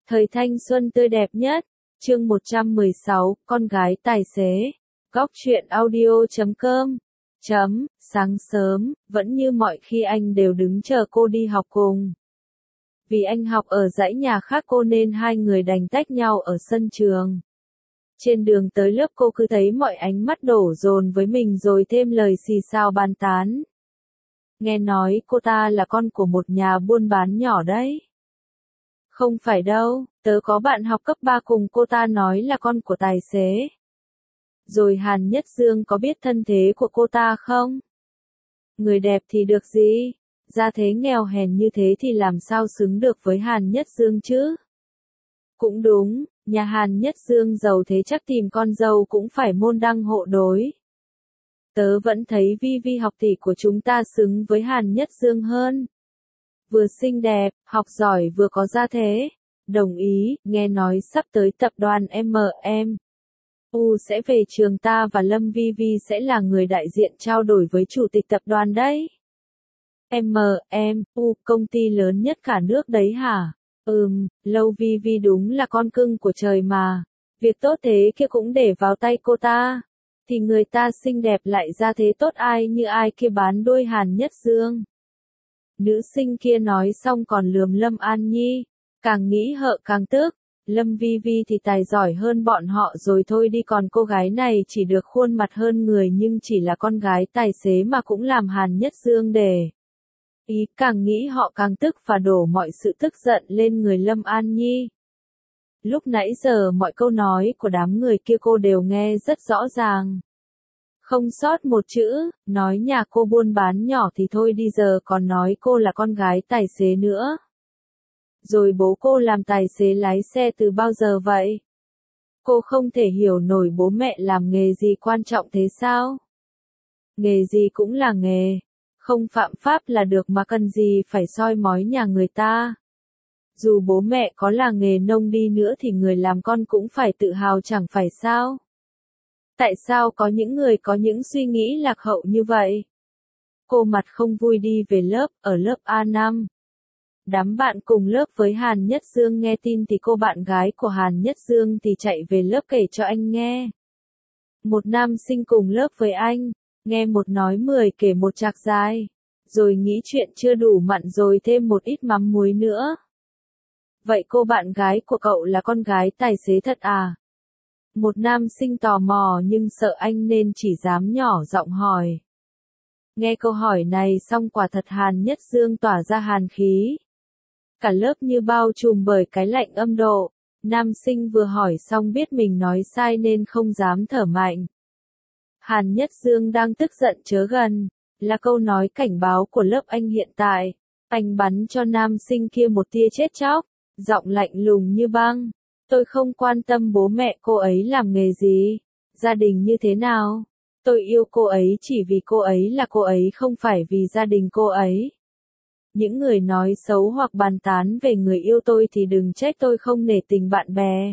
Thời thanh xuân tươi đẹp nhất. Chương 116, con gái tài xế. Góc truyện audio.com. Sáng sớm, vẫn như mọi khi anh đều đứng chờ cô đi học cùng. Vì anh học ở dãy nhà khác cô nên hai người đành tách nhau ở sân trường. Trên đường tới lớp cô cứ thấy mọi ánh mắt đổ dồn với mình rồi thêm lời xì xào bàn tán. Nghe nói cô ta là con của một nhà buôn bán nhỏ đấy. Không phải đâu, tớ có bạn học cấp 3 cùng cô ta nói là con của tài xế. Rồi Hàn Nhất Dương có biết thân thế của cô ta không? Người đẹp thì được gì? Gia thế nghèo hèn như thế thì làm sao xứng được với Hàn Nhất Dương chứ? Cũng đúng, nhà Hàn Nhất Dương giàu thế chắc tìm con dâu cũng phải môn đăng hộ đối. Tớ vẫn thấy Vi Vi học tỷ của chúng ta xứng với Hàn Nhất Dương hơn. Vừa xinh đẹp, học giỏi vừa có gia thế. Đồng ý, nghe nói sắp tới tập đoàn sẽ về trường ta và Lâm Vi Vi sẽ là người đại diện trao đổi với chủ tịch tập đoàn đấy. Công ty lớn nhất cả nước đấy hả? Lâu Vi Vi đúng là con cưng của trời mà. Việc tốt thế kia cũng để vào tay cô ta. Thì người ta xinh đẹp lại ra thế tốt ai như ai kia bán đuôi Hàn Nhất Dương. Nữ sinh kia nói xong còn lườm Lâm An Nhi. Càng nghĩ hợ càng tức. Lâm Vi Vi thì tài giỏi hơn bọn họ rồi thôi đi, còn cô gái này chỉ được khuôn mặt hơn người nhưng chỉ là con gái tài xế mà cũng làm Hàn Nhất Dương để ý. Càng nghĩ họ càng tức và đổ mọi sự tức giận lên người Lâm An Nhi. Lúc nãy giờ mọi câu nói của đám người kia cô đều nghe rất rõ ràng. Không sót một chữ, nói nhà cô buôn bán nhỏ thì thôi đi giờ còn nói cô là con gái tài xế nữa. Rồi bố cô làm tài xế lái xe từ bao giờ vậy? Cô không thể hiểu nổi bố mẹ làm nghề gì quan trọng thế sao? Nghề gì cũng là nghề, không phạm pháp là được mà cần gì phải soi mói nhà người ta. Dù bố mẹ có là nghề nông đi nữa thì người làm con cũng phải tự hào chẳng phải sao? Tại sao có những người có những suy nghĩ lạc hậu như vậy? Cô mặt không vui đi về lớp, ở lớp A5. Đám bạn cùng lớp với Hàn Nhất Dương nghe tin thì cô bạn gái của Hàn Nhất Dương thì chạy về lớp kể cho anh nghe. Một nam sinh cùng lớp với anh, nghe một nói 10 kể một chạc dài, rồi nghĩ chuyện chưa đủ mặn rồi thêm một ít mắm muối nữa. Vậy cô bạn gái của cậu là con gái tài xế thật à? Một nam sinh tò mò nhưng sợ anh nên chỉ dám nhỏ giọng hỏi. Nghe câu hỏi này xong quả thật Hàn Nhất Dương tỏa ra hàn khí. Cả lớp như bao trùm bởi cái lạnh âm độ. Nam sinh vừa hỏi xong biết mình nói sai nên không dám thở mạnh. Hàn Nhất Dương đang tức giận chớ gần, là câu nói cảnh báo của lớp anh hiện tại. Anh bắn cho nam sinh kia một tia chết chóc, giọng lạnh lùng như băng. Tôi không quan tâm bố mẹ cô ấy làm nghề gì, gia đình như thế nào. Tôi yêu cô ấy chỉ vì cô ấy là cô ấy, không phải vì gia đình cô ấy. Những người nói xấu hoặc bàn tán về người yêu tôi thì đừng trách tôi không nể tình bạn bè.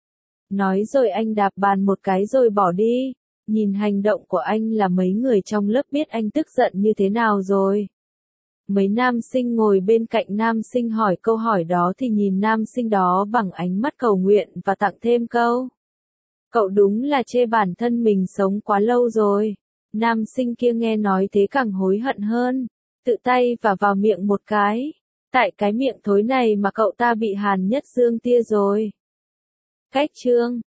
Nói rồi anh đạp bàn một cái rồi bỏ đi. Nhìn hành động của anh là mấy người trong lớp biết anh tức giận như thế nào rồi. Mấy nam sinh ngồi bên cạnh nam sinh hỏi câu hỏi đó thì nhìn nam sinh đó bằng ánh mắt cầu nguyện và tặng thêm câu. Cậu đúng là chê bản thân mình sống quá lâu rồi. Nam sinh kia nghe nói thế càng hối hận hơn. Tự tay và vào miệng một cái. Tại cái miệng thối này mà cậu ta bị Hàn Nhất Dương tia rồi. Cách chương